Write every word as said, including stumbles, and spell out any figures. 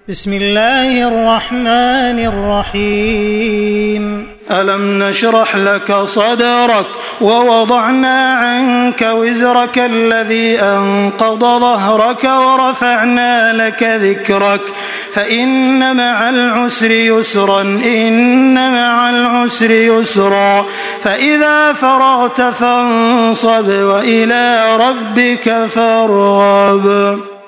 بسم الله الرحمن الرحيم ألم نشرح لك صدرك ووضعنا عنك وزرك الذي أنقض ظهرك ورفعنا لك ذكرك فإن مع العسر يسرا إن مع العسر يسرا فإذا فرغت فانصب وإلى ربك فارغب.